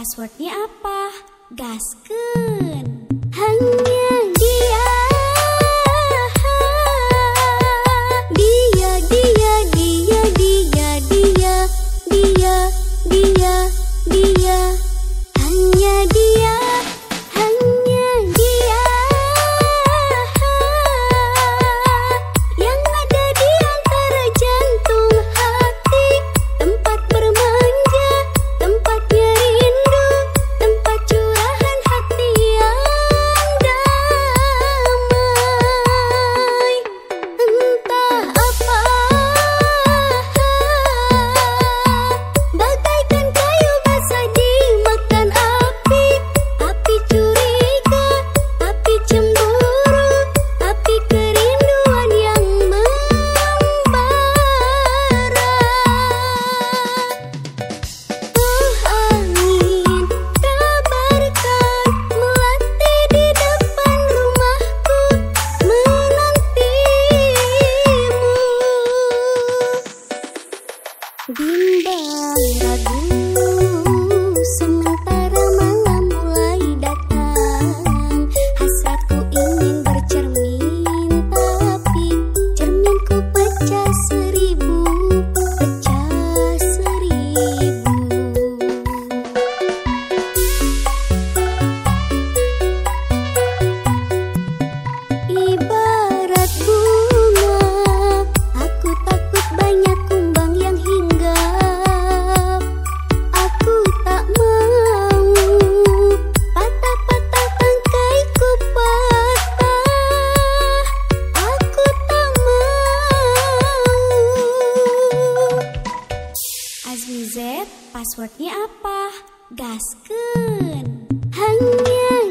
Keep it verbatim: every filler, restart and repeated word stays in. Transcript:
Passwordnya apa? Gaskeun. Hanya dia, dia, dia, dia, dia, dia, dia, dia, dia. Hanya dia, hanya dia yang ada di antara jantung hati, tempat bermanja, tempatnya rindu, tempat curahan hati yang damai. Entah apa, bagaikan kayu basah dimakan api, api curiga, api cemburu, api kerinduan yang membara. Oh angin, kabarkan melati di depan rumahku menantimu. Bimbang ragu sementara malam mulai datang. Hasratku ingin bercermin, tapi cerminku pecah seribu, pecah seribu. Ibarat bunga, aku takut banyak kumbang yang hinggap. Aku tak mau patah-patah tangkaiku patah. Aku tak mau. Azmi Z, passwordnya apa? Gaskeun. Hanya